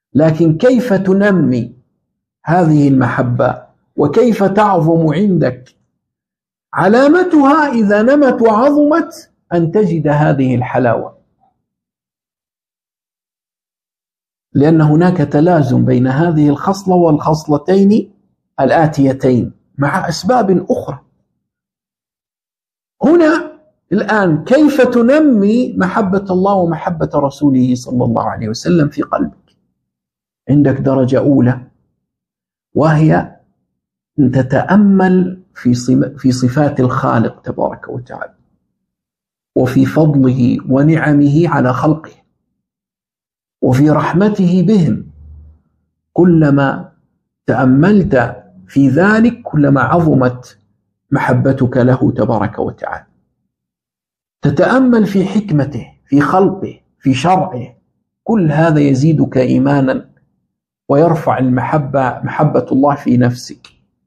لكن كيف تنمي هذه المحبة وكيف تعظم عندك؟ علامتها إذا نمت وعظمت أن تجد هذه الحلاوة، لأن هناك تلازم بين هذه الخصلة والخصلتين الآتيتين مع أسباب أخرى. هنا الآن كيف تنمي محبة الله ومحبة رسوله صلى الله عليه وسلم في قلبك؟ عندك درجة أولى، وهي أن تتأمل في صفات الخالق تبارك وتعالى وفي فضله ونعمه على خلقه وفي رحمته بهم. كلما تأملت في ذلك كلما عظمت محبتك له تبارك وتعالى. تتأمل في حكمته، في خلقه، في شرعه، كل هذا يزيدك إيمانا ويرفع محبة الله في نفسك.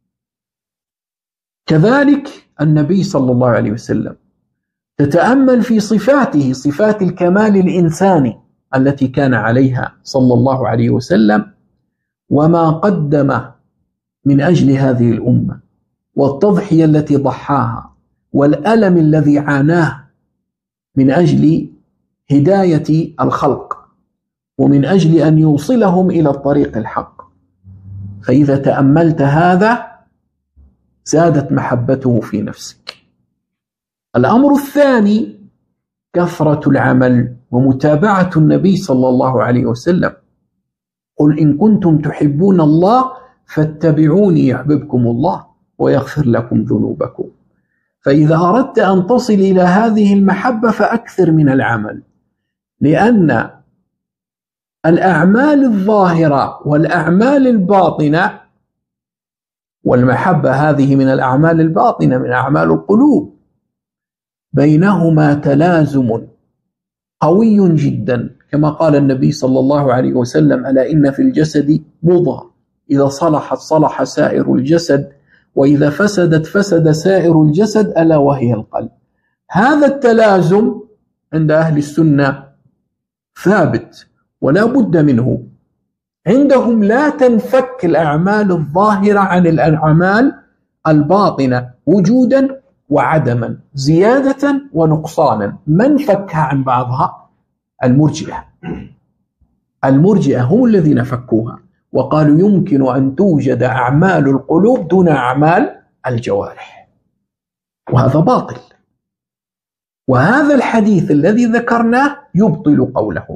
كذلك النبي صلى الله عليه وسلم تتأمل في صفاته، صفات الكمال الإنساني التي كان عليها صلى الله عليه وسلم، وما قدم من أجل هذه الأمة، والتضحية التي ضحاها، والألم الذي عاناه من أجل هداية الخلق ومن أجل أن يوصلهم إلى الطريق الحق. فإذا تأملت هذا زادت محبته في نفسك. الأمر الثاني كثرة العمل ومتابعة النبي صلى الله عليه وسلم. قل إن كنتم تحبون الله فاتبعوني يحببكم الله ويغفر لكم ذنوبكم. فإذا أردت أن تصل إلى هذه المحبة فأكثر من العمل، لأن الأعمال الظاهرة والأعمال الباطنة، والمحبة هذه من الأعمال الباطنة من أعمال القلوب، بينهما تلازم قوي جدا، كما قال النبي صلى الله عليه وسلم: ألا إن في الجسد مضغة إذا صلحت صلح سائر الجسد وإذا فسدت فسد سائر الجسد ألا وهي القلب. هذا التلازم عند أهل السنة ثابت ولا بد منه. عندهم لا تنفك الأعمال الظاهرة عن الأعمال الباطنة وجودا وعدما، زيادة ونقصانا. من فكها عن بعضها؟ المرجئة هم الذين فكوها وقالوا يمكن أن توجد أعمال القلوب دون أعمال الجوارح، وهذا باطل. وهذا الحديث الذي ذكرناه يبطل قوله.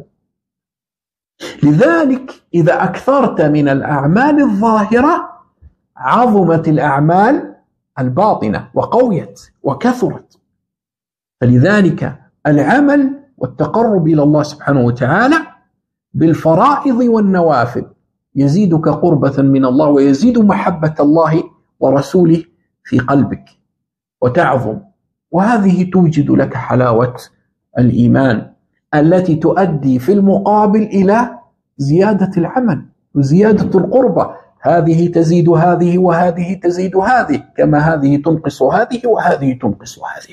لذلك إذا أكثرت من الأعمال الظاهرة عظمت الأعمال الباطنة وقويت وكثرت. فلذلك العمل والتقرب إلى الله سبحانه وتعالى بالفرائض والنوافل يزيدك قربة من الله ويزيد محبة الله ورسوله في قلبك وتعظم، وهذه توجد لك حلاوة الإيمان التي تؤدي في المقابل إلى زيادة العمل وزيادة القربة. هذه تزيد هذه وهذه تزيد هذه، كما هذه تنقص هذه وهذه تنقص هذه.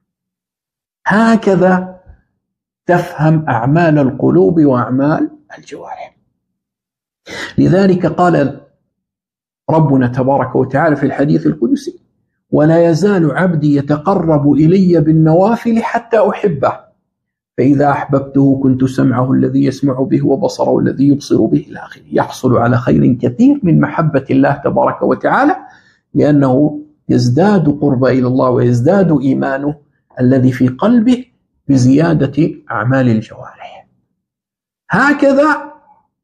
هكذا تفهم أعمال القلوب وأعمال الجوارح. لذلك قال ربنا تبارك وتعالى في الحديث القدسي: ولا يزال عبدي يتقرب إلي بالنوافل حتى أحبه فإذا أحببته كنت سمعه الذي يسمع به وبصره الذي يبصر به إلى آخره. يحصل على خير كثير من محبة الله تبارك وتعالى، لأنه يزداد قرب إلى الله ويزداد إيمانه الذي في قلبه بزيادة أعمال الجوارح. هكذا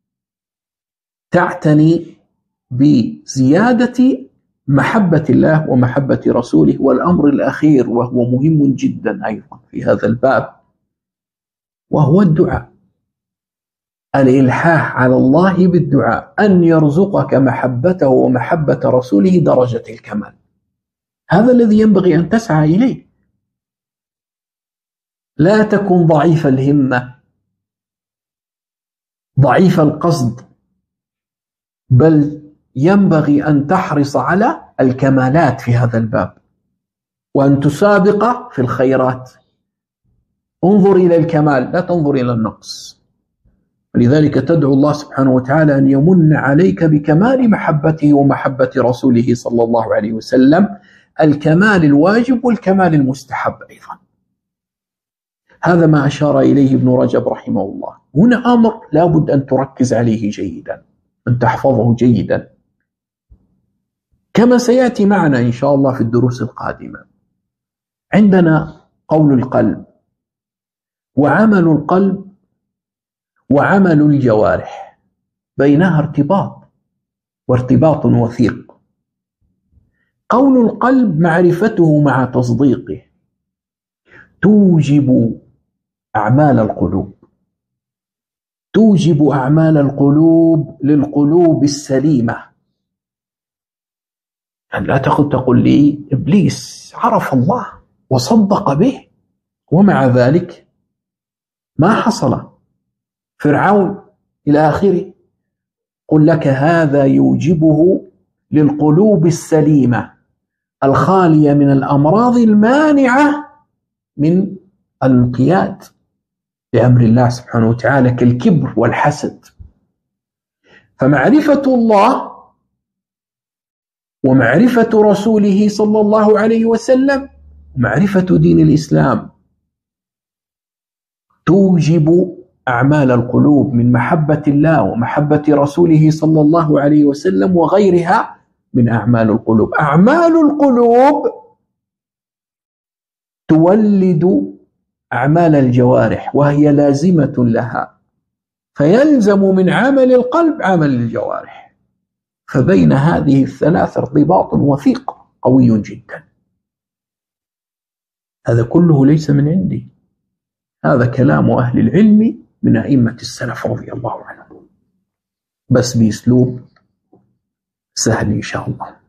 تعتني بزيادة محبة الله ومحبة رسوله. والأمر الأخير وهو مهم جدا أيضا في هذا الباب وهو الدعاء، الإلحاح على الله بالدعاء، أن يرزقك محبته ومحبة رسوله درجة الكمال. هذا الذي ينبغي أن تسعى إليه. لا تكن ضعيف الهمة ضعيف القصد، بل ينبغي أن تحرص على الكمالات في هذا الباب وأن تسابق في الخيرات. انظر إلى الكمال لا تنظر إلى النقص. لذلك تدعو الله سبحانه وتعالى أن يمن عليك بكمال محبته ومحبة رسوله صلى الله عليه وسلم، الكمال الواجب والكمال المستحب أيضا. هذا ما أشار إليه ابن رجب رحمه الله. هنا أمر لابد أن تركز عليه جيدا، أن تحفظه جيدا، كما سيأتي معنا إن شاء الله في الدروس القادمة. عندنا قول القلب وعمل القلب وعمل الجوارح، بينها ارتباط وارتباط وثيق. قول القلب معرفته مع تصديقه توجب أعمال القلوب، توجب أعمال القلوب للقلوب السليمة. يعني لا تقول لي إبليس عرف الله وصدق به ومع ذلك ما حصل، فرعون إلى آخره. قل لك هذا يوجبه للقلوب السليمة الخالية من الأمراض المانعة من الانقياد لأمر الله سبحانه وتعالى كالكبر والحسد. فمعرفة الله ومعرفة رسوله صلى الله عليه وسلم ومعرفة دين الإسلام توجب أعمال القلوب من محبة الله ومحبة رسوله صلى الله عليه وسلم وغيرها من أعمال القلوب. أعمال القلوب تولد أعمال الجوارح وهي لازمة لها، فيلزم من عمل القلب عمل الجوارح. فبين هذه الثلاث ارتباط وثيق قوي جدا. هذا كله ليس من عندي، هذا كلام أهل العلم من أئمة السلف رضي الله عنهم، بس بأسلوب سهل إن شاء الله.